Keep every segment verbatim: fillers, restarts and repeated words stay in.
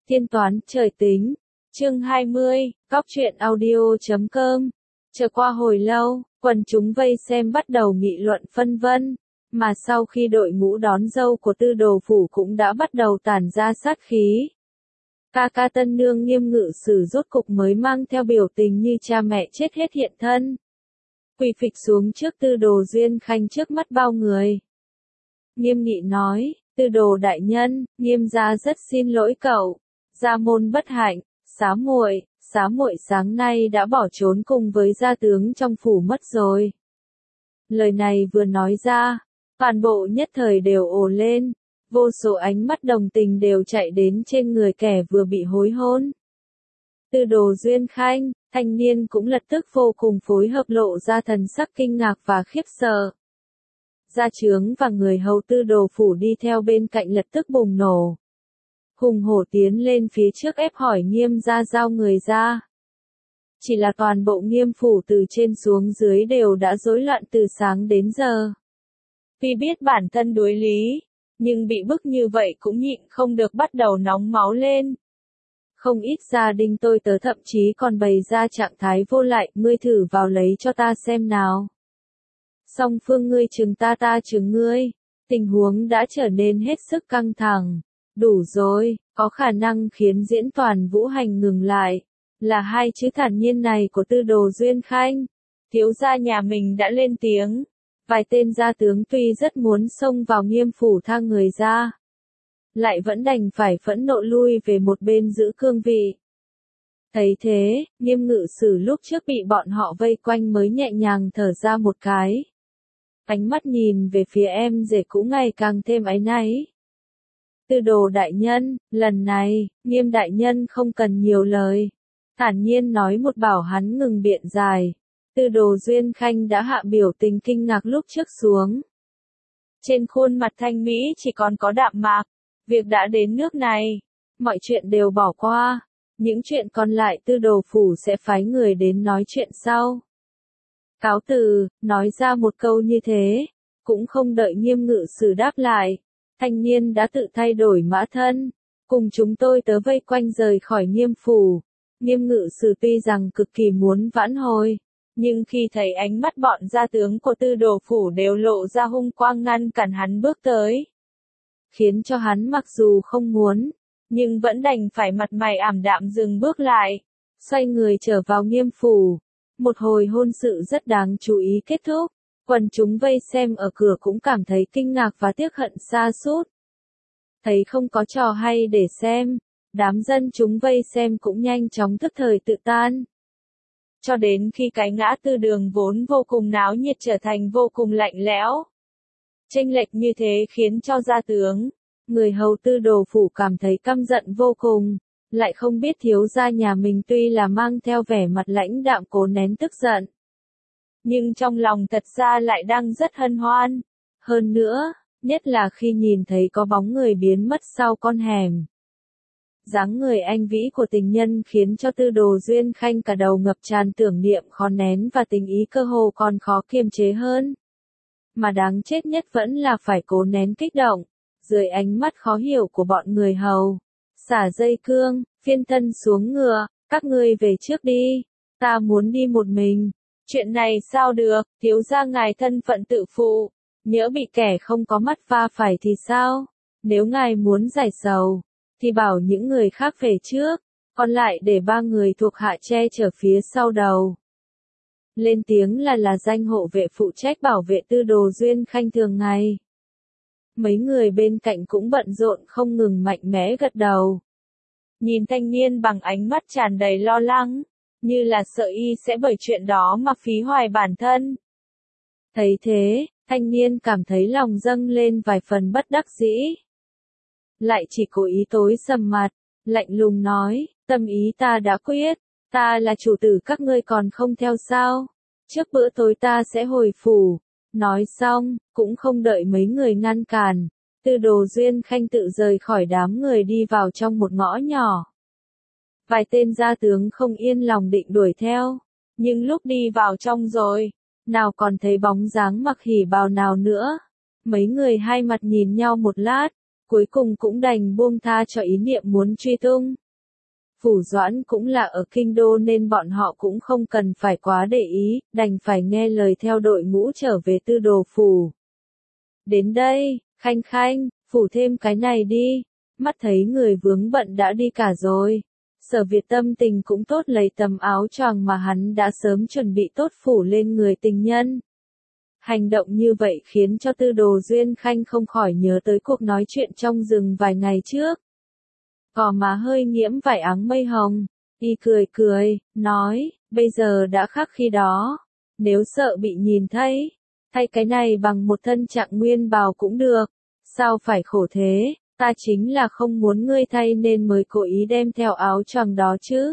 Tiên toán trời tính. Chương hai mươi, Cóc truyện audio chấm com. Chờ qua hồi lâu, quần chúng vây xem bắt đầu nghị luận phân vân, mà sau khi đội ngũ đón dâu của Tư Đồ phủ cũng đã bắt đầu tản ra sát khí. Ca ca tân nương Nghiêm Ngự Sử rốt cục mới mang theo biểu tình như cha mẹ chết hết hiện thân. Quỳ phịch xuống trước Tư Đồ Duyên Khanh trước mắt bao người. Nghiêm nghị nói, Tư Đồ đại nhân, Nghiêm gia rất xin lỗi cậu. Gia môn bất hạnh, xá muội, xá muội sáng nay đã bỏ trốn cùng với gia tướng trong phủ mất rồi. Lời này vừa nói ra, toàn bộ nhất thời đều ồ lên, vô số ánh mắt đồng tình đều chạy đến trên người kẻ vừa bị hối hôn. Tư Đồ Duyên Khanh, thanh niên cũng lập tức vô cùng phối hợp lộ ra thần sắc kinh ngạc và khiếp sợ. Gia trướng và người hầu Tư Đồ phủ đi theo bên cạnh lập tức bùng nổ. Hùng hổ tiến lên phía trước ép hỏi Nghiêm gia giao người ra. Chỉ là toàn bộ Nghiêm phủ từ trên xuống dưới đều đã rối loạn từ sáng đến giờ. Vì biết bản thân đối lý, nhưng bị bức như vậy cũng nhịn không được bắt đầu nóng máu lên. Không ít gia đình tôi tớ thậm chí còn bày ra trạng thái vô lại, ngươi thử vào lấy cho ta xem nào. Song phương ngươi chừng ta ta chừng ngươi, tình huống đã trở nên hết sức căng thẳng. Đủ rồi, có khả năng khiến diễn toàn vũ hành ngừng lại, là hai chữ thản nhiên này của Tư Đồ Duyên Khanh. Thiếu gia nhà mình đã lên tiếng, vài tên gia tướng tuy rất muốn xông vào Nghiêm phủ tha người ra, lại vẫn đành phải phẫn nộ lui về một bên giữ cương vị. Thấy thế, Nghiêm Ngự Sử lúc trước bị bọn họ vây quanh mới nhẹ nhàng thở ra một cái. Ánh mắt nhìn về phía em rể cũ ngày càng thêm áy náy. Tư Đồ đại nhân, lần này, Nghiêm đại nhân không cần nhiều lời. Thản nhiên nói một bảo hắn ngừng biện dài. Tư Đồ Duyên Khanh đã hạ biểu tình kinh ngạc lúc trước xuống. Trên khuôn mặt thanh mỹ chỉ còn có đạm mạc. Việc đã đến nước này, mọi chuyện đều bỏ qua. Những chuyện còn lại Tư Đồ phủ sẽ phái người đến nói chuyện sau. Cáo từ, nói ra một câu như thế, cũng không đợi Nghiêm Ngự Sử đáp lại. Thanh niên đã tự thay đổi mã thân, cùng chúng tôi tớ vây quanh rời khỏi Nghiêm phủ. Nghiêm Ngự Sử tuy rằng cực kỳ muốn vãn hồi, nhưng khi thấy ánh mắt bọn gia tướng của Tư Đồ phủ đều lộ ra hung quang ngăn cản hắn bước tới, khiến cho hắn mặc dù không muốn, nhưng vẫn đành phải mặt mày ảm đạm dừng bước lại, xoay người trở vào Nghiêm phủ. Một hồi hôn sự rất đáng chú ý kết thúc. Quần chúng vây xem ở cửa cũng cảm thấy kinh ngạc và tiếc hận sa sút. Thấy không có trò hay để xem, đám dân chúng vây xem cũng nhanh chóng tức thời tự tan. Cho đến khi cái ngã tư đường vốn vô cùng náo nhiệt trở thành vô cùng lạnh lẽo. Chênh lệch như thế khiến cho gia tướng, người hầu Tư Đồ phủ cảm thấy căm giận vô cùng, lại không biết thiếu gia nhà mình tuy là mang theo vẻ mặt lãnh đạm cố nén tức giận, nhưng trong lòng thật ra lại đang rất hân hoan. Hơn nữa, nhất là khi nhìn thấy có bóng người biến mất sau con hẻm. Dáng người anh vĩ của tình nhân khiến cho Tư Đồ Duyên Khanh cả đầu ngập tràn tưởng niệm khó nén và tình ý cơ hồ còn khó kiềm chế hơn. Mà đáng chết nhất vẫn là phải cố nén kích động, dưới ánh mắt khó hiểu của bọn người hầu. Xả dây cương, phiên thân xuống ngựa, các ngươi về trước đi, ta muốn đi một mình. Chuyện này sao được, thiếu gia ngài thân phận tự phụ, nhỡ bị kẻ không có mắt va phải thì sao? Nếu ngài muốn giải sầu, thì bảo những người khác về trước, còn lại để ba người thuộc hạ che chở phía sau đầu. Lên tiếng là là danh hộ vệ phụ trách bảo vệ Tư Đồ Duyên Khanh thường ngày. Mấy người bên cạnh cũng bận rộn không ngừng mạnh mẽ gật đầu. Nhìn thanh niên bằng ánh mắt tràn đầy lo lắng, như là sợ y sẽ bởi chuyện đó mà phí hoài bản thân. Thấy thế, thanh niên cảm thấy lòng dâng lên vài phần bất đắc dĩ. Lại chỉ cố ý tối sầm mặt, lạnh lùng nói, tâm ý ta đã quyết, ta là chủ tử các ngươi còn không theo sao, trước bữa tối ta sẽ hồi phủ. Nói xong, cũng không đợi mấy người ngăn cản, Tư Đồ Duyên Khanh tự rời khỏi đám người đi vào trong một ngõ nhỏ. Vài tên gia tướng không yên lòng định đuổi theo, nhưng lúc đi vào trong rồi, nào còn thấy bóng dáng mặc hỉ bào nào nữa. Mấy người hai mặt nhìn nhau một lát, cuối cùng cũng đành buông tha cho ý niệm muốn truy tung. Phủ Doãn cũng là ở kinh đô nên bọn họ cũng không cần phải quá để ý, đành phải nghe lời theo đội ngũ trở về Tư Đồ phủ. Đến đây, Khanh Khanh, phủ thêm cái này đi. Mắt thấy người vướng bận đã đi cả rồi. Sở Việt tâm tình cũng tốt, lấy tấm áo choàng mà hắn đã sớm chuẩn bị tốt phủ lên người tình nhân. Hành động như vậy khiến cho Tư Đồ Duyên Khanh không khỏi nhớ tới cuộc nói chuyện trong rừng vài ngày trước. Gò má hơi nhiễm vải áng mây hồng, y cười cười, nói, bây giờ đã khác khi đó. Nếu sợ bị nhìn thấy, thay cái này bằng một thân trạng nguyên bào cũng được. Sao phải khổ thế, ta chính là không muốn ngươi thay nên mới cố ý đem theo áo choàng đó chứ.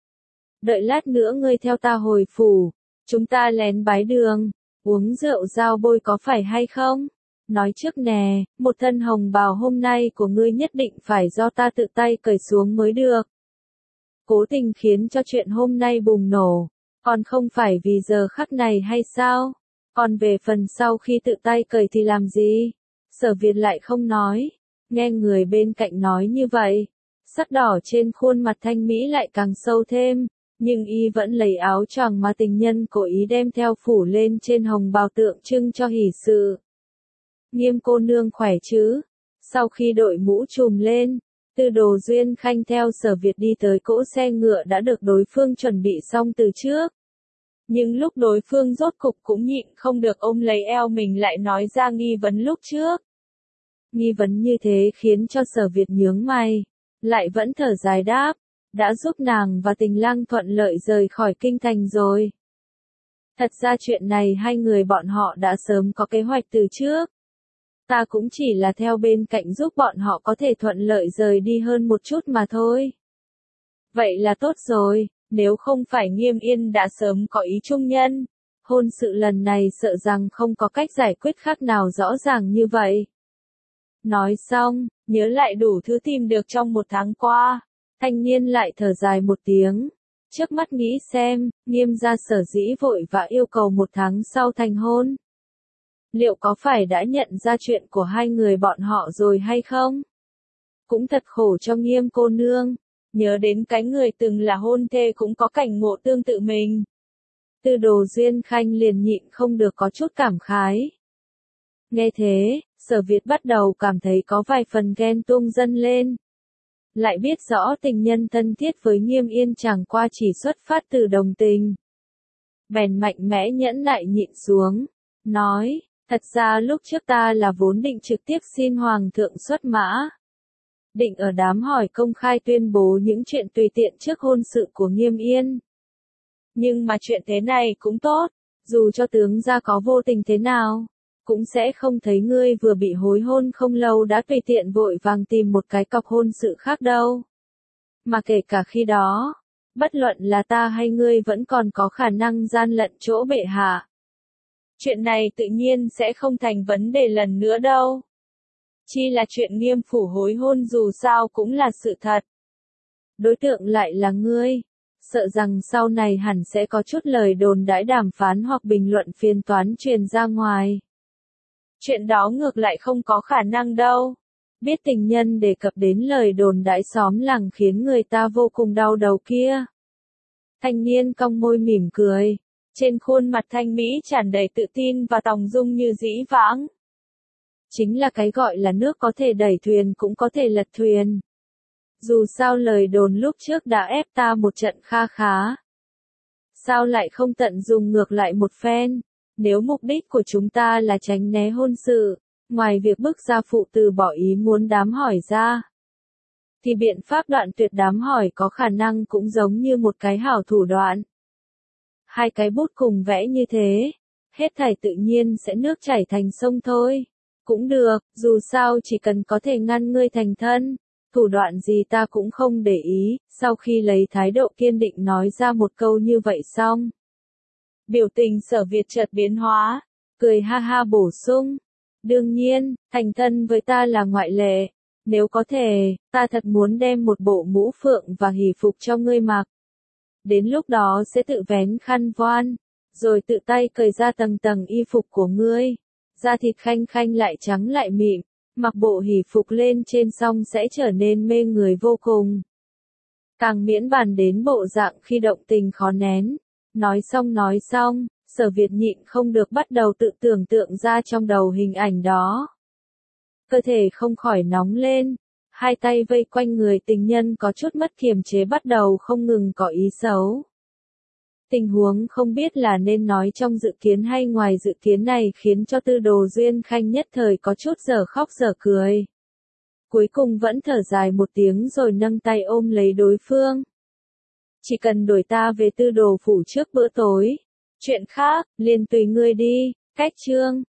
Đợi lát nữa ngươi theo ta hồi phủ, chúng ta lén bái đường, uống rượu giao bôi có phải hay không? Nói trước nè, một thân hồng bào hôm nay của ngươi nhất định phải do ta tự tay cởi xuống mới được. Cố tình khiến cho chuyện hôm nay bùng nổ, còn không phải vì giờ khắc này hay sao? Còn về phần sau khi tự tay cởi thì làm gì? Sở Việt lại không nói, nghe người bên cạnh nói như vậy, sắc đỏ trên khuôn mặt thanh mỹ lại càng sâu thêm, nhưng y vẫn lấy áo choàng mà tình nhân cố ý đem theo phủ lên trên hồng bào tượng trưng cho hỷ sự. Nghiêm cô nương khỏe chứ? Sau khi đội mũ trùm lên, Tư Đồ Duyên Khanh theo Sở Việt đi tới cỗ xe ngựa đã được đối phương chuẩn bị xong từ trước. Nhưng lúc đối phương rốt cục cũng nhịn không được ôm lấy eo mình lại nói ra nghi vấn lúc trước. Nghi vấn như thế khiến cho Sở Việt nhướng mày, lại vẫn thở dài đáp, đã giúp nàng và Tình Lang thuận lợi rời khỏi kinh thành rồi. Thật ra chuyện này hai người bọn họ đã sớm có kế hoạch từ trước. Ta cũng chỉ là theo bên cạnh giúp bọn họ có thể thuận lợi rời đi hơn một chút mà thôi. Vậy là tốt rồi, nếu không phải Nghiêm Yên đã sớm có ý trung nhân, hôn sự lần này sợ rằng không có cách giải quyết khác nào rõ ràng như vậy. Nói xong, nhớ lại đủ thứ tìm được trong một tháng qua, thanh niên lại thở dài một tiếng. Trước mắt nghĩ xem, Nghiêm gia sở dĩ vội và yêu cầu một tháng sau thành hôn. Liệu có phải đã nhận ra chuyện của hai người bọn họ rồi hay không? Cũng thật khổ cho Nghiêm cô nương, nhớ đến cái người từng là hôn thê cũng có cảnh ngộ tương tự mình. Tư Đồ Duyên Khanh liền nhịn không được có chút cảm khái. Nghe thế, Sở Việt bắt đầu cảm thấy có vài phần ghen tuông dâng lên. Lại biết rõ tình nhân thân thiết với Nghiêm Yên chẳng qua chỉ xuất phát từ đồng tình. Bèn mạnh mẽ nhẫn nại nhịn xuống, nói, thật ra lúc trước ta là vốn định trực tiếp xin Hoàng thượng xuất mã. Định ở đám hỏi công khai tuyên bố những chuyện tùy tiện trước hôn sự của Nghiêm Yên. Nhưng mà chuyện thế này cũng tốt, dù cho tướng gia có vô tình thế nào, cũng sẽ không thấy ngươi vừa bị hối hôn không lâu đã tùy tiện vội vàng tìm một cái cọc hôn sự khác đâu. Mà kể cả khi đó, bất luận là ta hay ngươi vẫn còn có khả năng gian lận chỗ bệ hạ. Chuyện này tự nhiên sẽ không thành vấn đề lần nữa đâu. Chi là chuyện Nghiêm phủ hối hôn dù sao cũng là sự thật. Đối tượng lại là ngươi. Sợ rằng sau này hẳn sẽ có chút lời đồn đãi đàm phán hoặc bình luận phiền toán truyền ra ngoài. Chuyện đó ngược lại không có khả năng đâu. Biết tình nhân đề cập đến lời đồn đãi xóm làng khiến người ta vô cùng đau đầu kia. Thanh niên cong môi mỉm cười. Trên khuôn mặt thanh mỹ tràn đầy tự tin và tòng dung như dĩ vãng. Chính là cái gọi là nước có thể đẩy thuyền cũng có thể lật thuyền. Dù sao lời đồn lúc trước đã ép ta một trận kha khá. Sao lại không tận dùng ngược lại một phen? Nếu mục đích của chúng ta là tránh né hôn sự, ngoài việc bức gia phụ từ bỏ ý muốn đám hỏi ra, thì biện pháp đoạn tuyệt đám hỏi có khả năng cũng giống như một cái hảo thủ đoạn. Hai cái bút cùng vẽ như thế, hết thảy tự nhiên sẽ nước chảy thành sông thôi. Cũng được, dù sao chỉ cần có thể ngăn ngươi thành thân, thủ đoạn gì ta cũng không để ý. Sau khi lấy thái độ kiên định nói ra một câu như vậy xong, biểu tình Sở Việt chợt biến hóa, cười ha ha bổ sung. Đương nhiên, thành thân với ta là ngoại lệ. Nếu có thể, ta thật muốn đem một bộ mũ phượng và hỷ phục cho ngươi mặc. Đến lúc đó sẽ tự vén khăn voan, rồi tự tay cởi ra tầng tầng y phục của ngươi. Da thịt khanh khanh lại trắng lại mịn, mặc bộ hỷ phục lên trên xong sẽ trở nên mê người vô cùng. Càng miễn bàn đến bộ dạng khi động tình khó nén. Nói xong nói xong, Sở Việt nhịn không được bắt đầu tự tưởng tượng ra trong đầu hình ảnh đó. Cơ thể không khỏi nóng lên, hai tay vây quanh người tình nhân có chút mất kiềm chế bắt đầu không ngừng có ý xấu. Tình huống không biết là nên nói trong dự kiến hay ngoài dự kiến này khiến cho Tư Đồ Duyên Khanh nhất thời có chút dở khóc dở cười. Cuối cùng vẫn thở dài một tiếng rồi nâng tay ôm lấy đối phương. Chỉ cần đuổi ta về Tư Đồ phủ trước bữa tối. Chuyện khác, liền tùy ngươi đi. Cách chương